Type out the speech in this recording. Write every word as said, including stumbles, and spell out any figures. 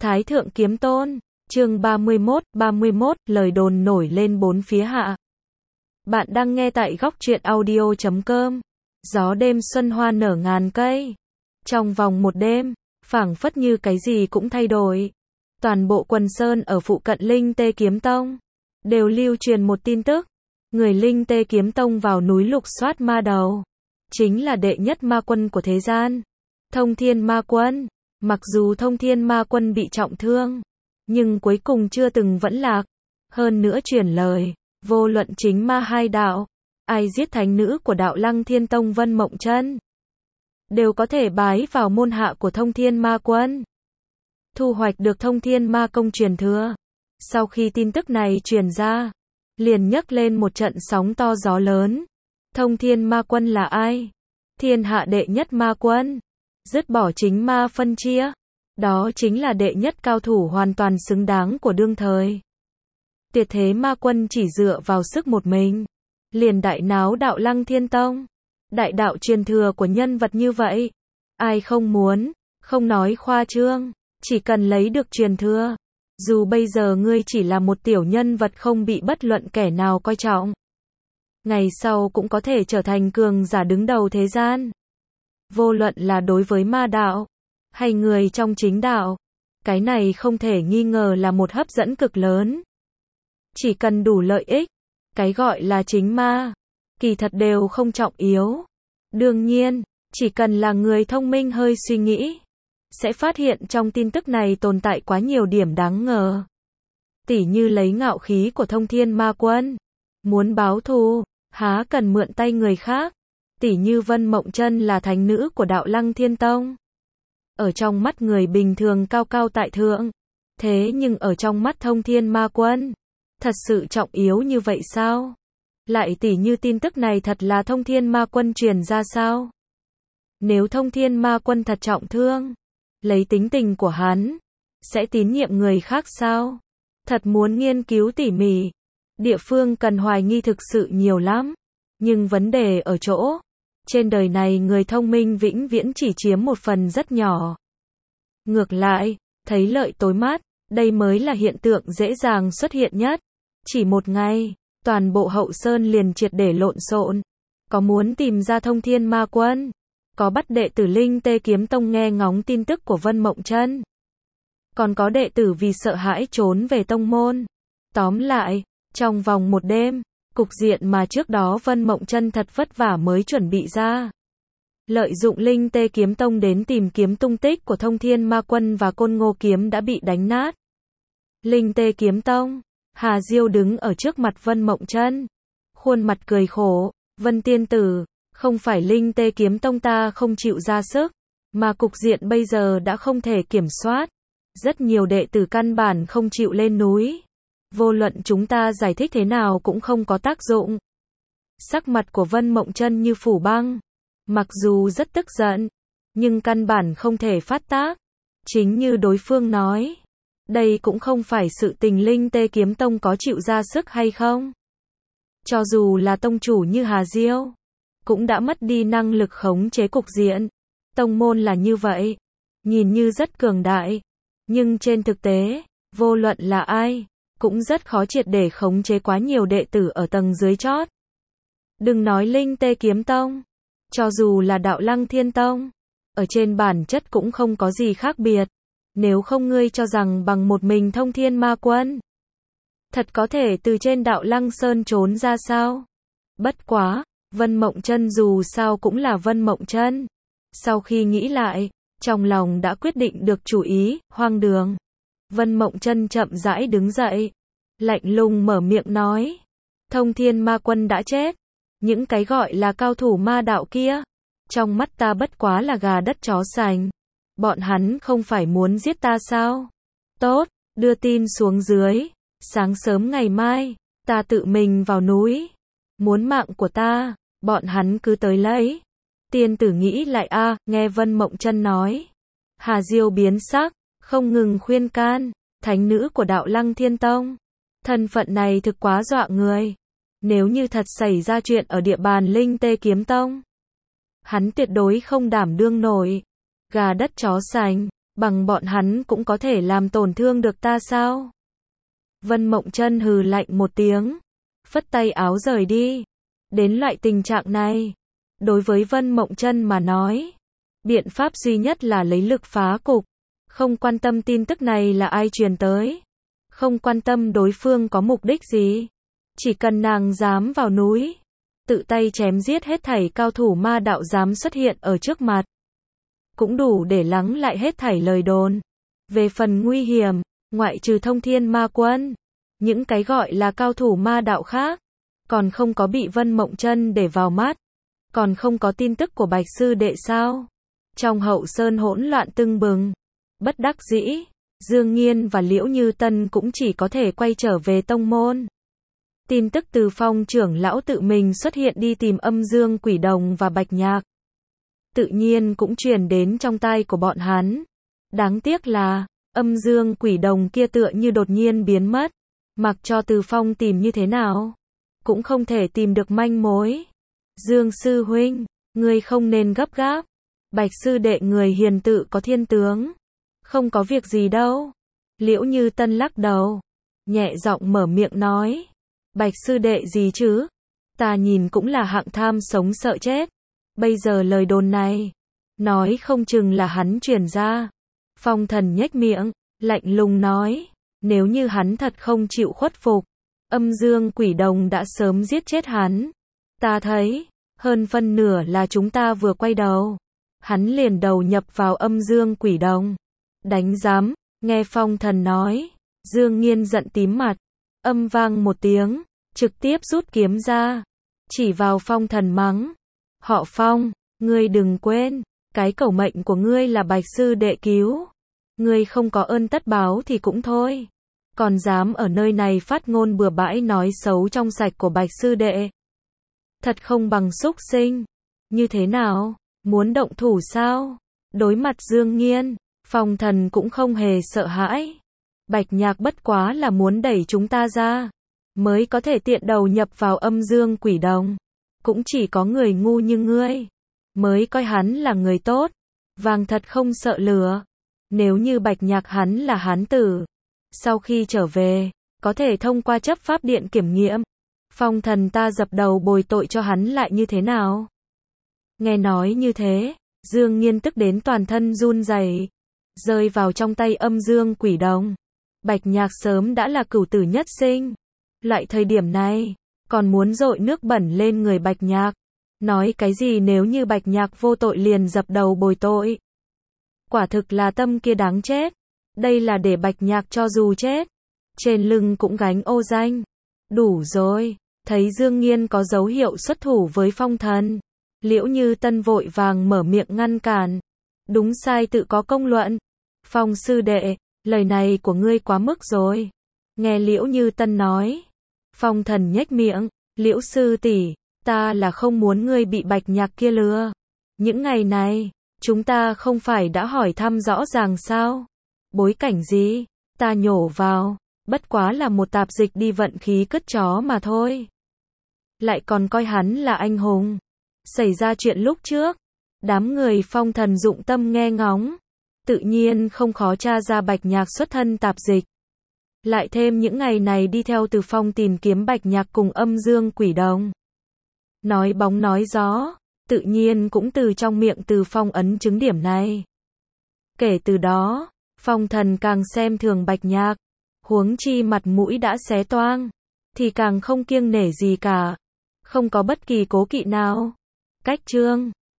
Thái thượng kiếm tôn, chương ba mươi mốt, ba mươi mốt, lời đồn nổi lên bốn phía hạ. Bạn đang nghe tại góc truyện audio chấm com. Gió đêm xuân hoa nở ngàn cây. Trong vòng một đêm, phảng phất như cái gì cũng thay đổi. Toàn bộ quần sơn ở phụ cận Linh Tê Kiếm Tông đều lưu truyền một tin tức. Người Linh Tê Kiếm Tông vào núi lục soát ma đầu, chính là đệ nhất ma quân của thế gian, Thông Thiên Ma Quân. Mặc dù Thông Thiên Ma Quân bị trọng thương, nhưng cuối cùng chưa từng vẫn lạc. Hơn nữa truyền lời, vô luận chính ma hai đạo, ai giết thánh nữ của đạo Lăng Thiên Tông Vân Mộng Chân, đều có thể bái vào môn hạ của Thông Thiên Ma Quân, thu hoạch được Thông Thiên Ma Công truyền thừa. Sau khi tin tức này truyền ra, liền nhấc lên một trận sóng to gió lớn. Thông Thiên Ma Quân là ai? Thiên hạ đệ nhất ma quân, dứt bỏ chính ma phân chia, đó chính là đệ nhất cao thủ hoàn toàn xứng đáng của đương thời. Tuyệt thế ma quân chỉ dựa vào sức một mình, liền đại náo đạo Lăng Thiên Tông. Đại đạo truyền thừa của nhân vật như vậy, ai không muốn, không nói khoa trương, chỉ cần lấy được truyền thừa. Dù bây giờ ngươi chỉ là một tiểu nhân vật không bị bất luận kẻ nào coi trọng, ngày sau cũng có thể trở thành cường giả đứng đầu thế gian. Vô luận là đối với ma đạo, hay người trong chính đạo, cái này không thể nghi ngờ là một hấp dẫn cực lớn. Chỉ cần đủ lợi ích, cái gọi là chính ma, kỳ thật đều không trọng yếu. Đương nhiên, chỉ cần là người thông minh hơi suy nghĩ, sẽ phát hiện trong tin tức này tồn tại quá nhiều điểm đáng ngờ. Tỉ như lấy ngạo khí của Thông Thiên Ma Quân, muốn báo thù, há cần mượn tay người khác. Tỉ như Vân Mộng Chân là thánh nữ của đạo Lăng Thiên Tông, ở trong mắt người bình thường cao cao tại thượng, thế nhưng ở trong mắt Thông Thiên Ma Quân, thật sự trọng yếu như vậy sao? Lại tỉ như tin tức này thật là Thông Thiên Ma Quân truyền ra sao? Nếu Thông Thiên Ma Quân thật trọng thương, lấy tính tình của hắn, sẽ tín nhiệm người khác sao? Thật muốn nghiên cứu tỉ mỉ, địa phương cần hoài nghi thực sự nhiều lắm. Nhưng vấn đề ở chỗ, trên đời này người thông minh vĩnh viễn chỉ chiếm một phần rất nhỏ. Ngược lại, thấy lợi tối mắt, đây mới là hiện tượng dễ dàng xuất hiện nhất. Chỉ một ngày, toàn bộ hậu sơn liền triệt để lộn xộn. Có muốn tìm ra Thông Thiên Ma Quân, có bắt đệ tử Linh Tê Kiếm Tông nghe ngóng tin tức của Vân Mộng Chân, còn có đệ tử vì sợ hãi trốn về tông môn. Tóm lại, trong vòng một đêm, cục diện mà trước đó Vân Mộng Chân thật vất vả mới chuẩn bị ra, lợi dụng Linh Tê Kiếm Tông đến tìm kiếm tung tích của Thông Thiên Ma Quân và Côn Ngô Kiếm đã bị đánh nát. Linh Tê Kiếm Tông, Hà Diêu đứng ở trước mặt Vân Mộng Chân, khuôn mặt cười khổ, Vân tiên tử, không phải Linh Tê Kiếm Tông ta không chịu ra sức, mà cục diện bây giờ đã không thể kiểm soát. Rất nhiều đệ tử căn bản không chịu lên núi. Vô luận chúng ta giải thích thế nào cũng không có tác dụng. Sắc mặt của Vân Mộng Chân như phủ băng. Mặc dù rất tức giận, nhưng căn bản không thể phát tác. Chính như đối phương nói, đây cũng không phải sự tình Linh Tê Kiếm Tông có chịu ra sức hay không. Cho dù là tông chủ như Hà Diêu, cũng đã mất đi năng lực khống chế cục diện. Tông môn là như vậy, nhìn như rất cường đại, nhưng trên thực tế, vô luận là ai, cũng rất khó triệt để khống chế quá nhiều đệ tử ở tầng dưới chót. Đừng nói Linh Tê Kiếm Tông, cho dù là đạo Lăng Thiên Tông, ở trên bản chất cũng không có gì khác biệt. Nếu không ngươi cho rằng bằng một mình Thông Thiên Ma Quân, thật có thể từ trên đạo Lăng Sơn trốn ra sao? Bất quá, Vân Mộng Chân dù sao cũng là Vân Mộng Chân. Sau khi nghĩ lại, trong lòng đã quyết định được chủ ý, hoang đường. Vân Mộng Chân chậm rãi đứng dậy, lạnh lùng mở miệng nói, Thông Thiên Ma Quân đã chết, những cái gọi là cao thủ ma đạo kia, trong mắt ta bất quá là gà đất chó sành. Bọn hắn không phải muốn giết ta sao? Tốt, đưa tin xuống dưới, sáng sớm ngày mai, ta tự mình vào núi. Muốn mạng của ta, bọn hắn cứ tới lấy. Tiên tử nghĩ lại a, à, nghe Vân Mộng Chân nói. Hà Diêu biến sắc, không ngừng khuyên can, thánh nữ của đạo Lăng Thiên Tông. Thân phận này thực quá dọa người. Nếu như thật xảy ra chuyện ở địa bàn Linh Tê Kiếm Tông, hắn tuyệt đối không đảm đương nổi. Gà đất chó sành, Bằng bọn hắn cũng có thể làm tổn thương được ta sao? Vân Mộng Chân hừ lạnh một tiếng, phất tay áo rời đi. Đến loại tình trạng này, đối với Vân Mộng Chân mà nói, biện pháp duy nhất là lấy lực phá cục, không quan tâm tin tức này là ai truyền tới, không quan tâm đối phương có mục đích gì, chỉ cần nàng dám vào núi, tự tay chém giết hết thảy cao thủ ma đạo dám xuất hiện ở trước mặt, cũng đủ để lắng lại hết thảy lời đồn. Về phần nguy hiểm, ngoại trừ Thông Thiên Ma Quân, những cái gọi là cao thủ ma đạo khác, còn không có bị Vân Mộng Chân để vào mắt, còn không có tin tức của Bạch sư đệ sao? Trong hậu sơn hỗn loạn tưng bừng, bất đắc dĩ, Dương Nghiên và Liễu Như Tân cũng chỉ có thể quay trở về tông môn. Tin tức từ Phong trưởng lão tự mình xuất hiện đi tìm Âm Dương Quỷ Đồng và Bạch Nhạc, tự nhiên cũng truyền đến trong tai của bọn hắn. Đáng tiếc là, Âm Dương Quỷ Đồng kia tựa như đột nhiên biến mất, mặc cho Từ Phong tìm như thế nào, cũng không thể tìm được manh mối. Dương sư huynh, ngươi không nên gấp gáp. Bạch sư đệ người hiền tự có thiên tướng, không có việc gì đâu. Liễu Như Tân lắc đầu, nhẹ giọng mở miệng nói, Bạch sư đệ gì chứ? Ta nhìn cũng là hạng tham sống sợ chết. Bây giờ lời đồn này, nói không chừng là hắn truyền ra. Phong Thần nhếch miệng, lạnh lùng nói, nếu như hắn thật không chịu khuất phục, Âm Dương Quỷ Đồng đã sớm giết chết hắn. Ta thấy, hơn phân nửa là chúng ta vừa quay đầu, hắn liền đầu nhập vào Âm Dương Quỷ Đồng. Đánh giám, nghe Phong Thần nói, Dương Nghiên giận tím mặt, âm vang một tiếng, trực tiếp rút kiếm ra, chỉ vào Phong Thần mắng, họ Phong, ngươi đừng quên, cái cẩu mệnh của ngươi là Bạch sư đệ cứu, ngươi không có ơn tất báo thì cũng thôi, còn dám ở nơi này phát ngôn bừa bãi nói xấu trong sạch của Bạch sư đệ. Thật không bằng súc sinh. Như thế nào? Muốn động thủ sao? Đối mặt Dương Nghiên, Phong Thần cũng không hề sợ hãi. Bạch Nhạc bất quá là muốn đẩy chúng ta ra, mới có thể tiện đầu nhập vào Âm Dương Quỷ Đồng. Cũng chỉ có người ngu như ngươi, mới coi hắn là người tốt. Vàng thật không sợ lửa. Nếu như Bạch Nhạc hắn là hán tử, sau khi trở về, có thể thông qua chấp pháp điện kiểm nghiệm, Phong Thần ta dập đầu bồi tội cho hắn lại như thế nào? Nghe nói như thế, Dương Nghiên tức đến toàn thân run rẩy, rơi vào trong tay Âm Dương Quỷ Đồng. Bạch Nhạc sớm đã là cửu tử nhất sinh, loại thời điểm này, còn muốn dội nước bẩn lên người Bạch Nhạc. Nói cái gì nếu như Bạch Nhạc vô tội liền dập đầu bồi tội? Quả thực là tâm kia đáng chết. Đây là để Bạch Nhạc cho dù chết, trên lưng cũng gánh ô danh. Đủ rồi. Thấy Dương Nghiên có dấu hiệu xuất thủ với Phong Thần, Liễu Như Tân vội vàng mở miệng ngăn cản. Đúng sai tự có công luận. Phong sư đệ, lời này của ngươi quá mức rồi. Nghe Liễu Như Tân nói, Phong Thần nhếch miệng, Liễu sư tỷ, ta là không muốn ngươi bị Bạch Nhạc kia lừa. Những ngày này, chúng ta không phải đã hỏi thăm rõ ràng sao? Bối cảnh gì? Ta nhổ vào, bất quá là một tạp dịch đi vận khí cứt chó mà thôi. Lại còn coi hắn là anh hùng. Xảy ra chuyện lúc trước, đám người Phong Thần dụng tâm nghe ngóng, tự nhiên không khó tra ra Bạch Nhạc xuất thân tạp dịch. Lại thêm những ngày này đi theo Từ Phong tìm kiếm Bạch Nhạc cùng Âm Dương Quỷ Đồng. Nói bóng nói gió, tự nhiên cũng từ trong miệng Từ Phong ấn chứng điểm này. Kể từ đó, Phong Thần càng xem thường Bạch Nhạc, huống chi mặt mũi đã xé toang, thì càng không kiêng nể gì cả, không có bất kỳ cố kỵ nào. Cách chương